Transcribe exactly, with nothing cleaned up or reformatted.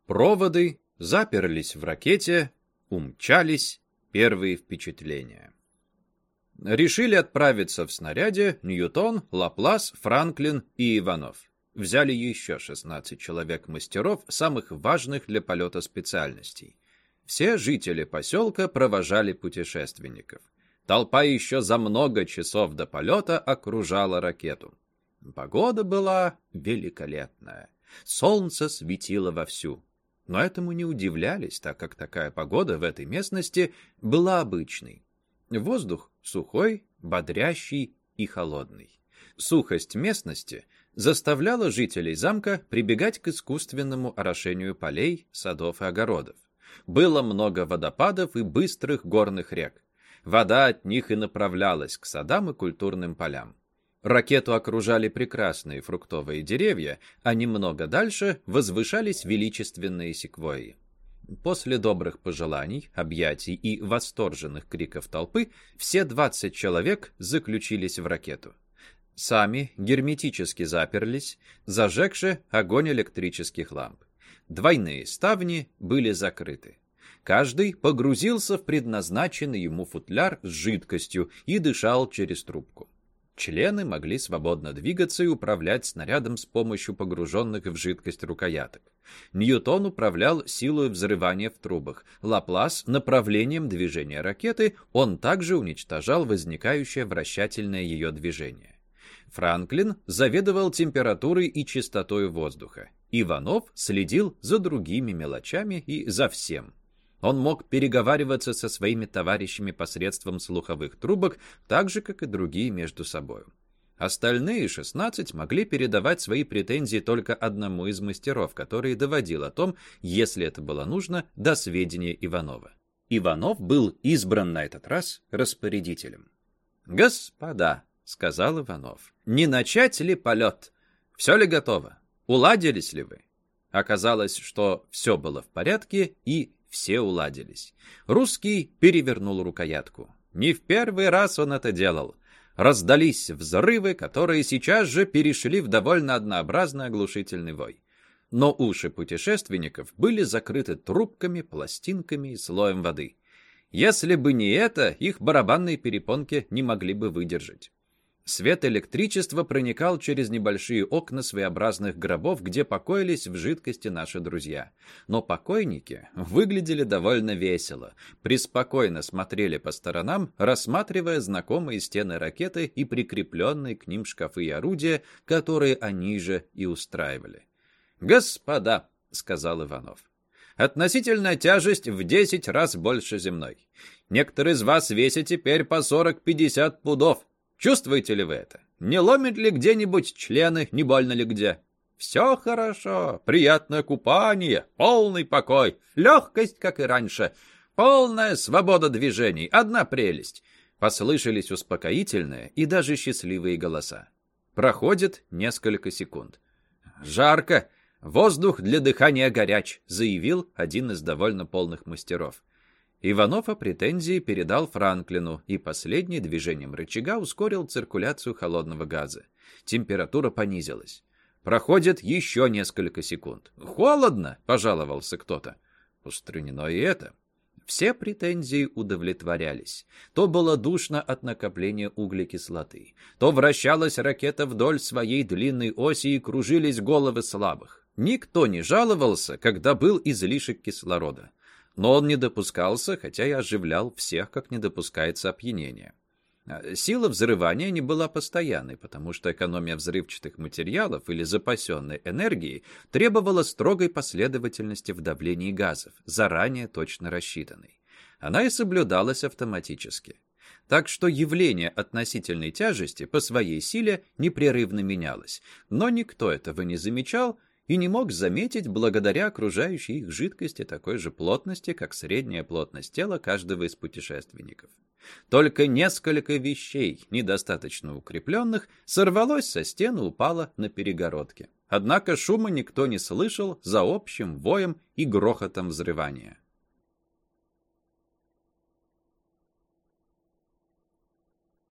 проводы, заперлись в ракете, умчались первые впечатления. Решили отправиться в снаряде Ньютон, Лаплас, Франклин и Иванов. Взяли еще шестнадцать человек-мастеров, самых важных для полета специальностей. Все жители поселка провожали путешественников. Толпа еще за много часов до полета окружала ракету. Погода была великолепная. Солнце светило вовсю. Но этому не удивлялись, так как такая погода в этой местности была обычной. Воздух сухой, бодрящий и холодный. Сухость местности заставляла жителей замка прибегать к искусственному орошению полей, садов и огородов. Было много водопадов и быстрых горных рек. Вода от них и направлялась к садам и культурным полям. Ракету окружали прекрасные фруктовые деревья, а немного дальше возвышались величественные секвойи. После добрых пожеланий, объятий и восторженных криков толпы все двадцать человек заключились в ракету. Сами герметически заперлись, зажегши огонь электрических ламп. Двойные ставни были закрыты. Каждый погрузился в предназначенный ему футляр с жидкостью и дышал через трубку. Члены могли свободно двигаться и управлять снарядом с помощью погруженных в жидкость рукояток. Ньютон управлял силой взрывания в трубах. Лаплас — направлением движения ракеты, он также уничтожал возникающее вращательное ее движение. Франклин заведовал температурой и чистотой воздуха. Иванов следил за другими мелочами и за всем. Он мог переговариваться со своими товарищами посредством слуховых трубок, так же, как и другие между собой. Остальные шестнадцать могли передавать свои претензии только одному из мастеров, который доводил о том, если это было нужно, до сведения Иванова. Иванов был избран на этот раз распорядителем. «Господа», — сказал Иванов, — «не начать ли полет? Все ли готово? Уладились ли вы?» Оказалось, что все было в порядке, и все уладились. Русский перевернул рукоятку. Не в первый раз он это делал. Раздались взрывы, которые сейчас же перешли в довольно однообразный оглушительный вой. Но уши путешественников были закрыты трубками, пластинками и слоем воды. Если бы не это, их барабанные перепонки не могли бы выдержать. Свет электричества проникал через небольшие окна своеобразных гробов, где покоились в жидкости наши друзья. Но покойники выглядели довольно весело, преспокойно смотрели по сторонам, рассматривая знакомые стены ракеты и прикрепленные к ним шкафы и орудия, которые они же и устраивали. «Господа», — сказал Иванов, — «относительная тяжесть в десять раз больше земной. Некоторые из вас весят теперь по сорок-пятьдесят пудов. Чувствуете ли вы это? Не ломит ли где-нибудь члены, не больно ли где? Все хорошо, приятное купание, полный покой, легкость, как и раньше, полная свобода движений, одна прелесть». Послышались успокоительные и даже счастливые голоса. Проходит несколько секунд. «Жарко, воздух для дыхания горяч», — заявил один из довольно полных мастеров. Иванов о претензии передал Франклину, и последний движением рычага ускорил циркуляцию холодного газа. Температура понизилась. Проходит еще несколько секунд. «Холодно!» — пожаловался кто-то. Устранено и это. Все претензии удовлетворялись. То было душно от накопления углекислоты, то вращалась ракета вдоль своей длинной оси и кружились головы слабых. Никто не жаловался, когда был излишек кислорода. Но он не допускался, хотя и оживлял всех, как не допускается опьянение. Сила взрывания не была постоянной, потому что экономия взрывчатых материалов или запасенной энергии требовала строгой последовательности в давлении газов, заранее точно рассчитанной. Она и соблюдалась автоматически. Так что явление относительной тяжести по своей силе непрерывно менялось, но никто этого не замечал и не мог заметить благодаря окружающей их жидкости такой же плотности, как средняя плотность тела каждого из путешественников. Только несколько вещей, недостаточно укрепленных, сорвалось со стен и упало на перегородке. Однако шума никто не слышал за общим воем и грохотом взрывания.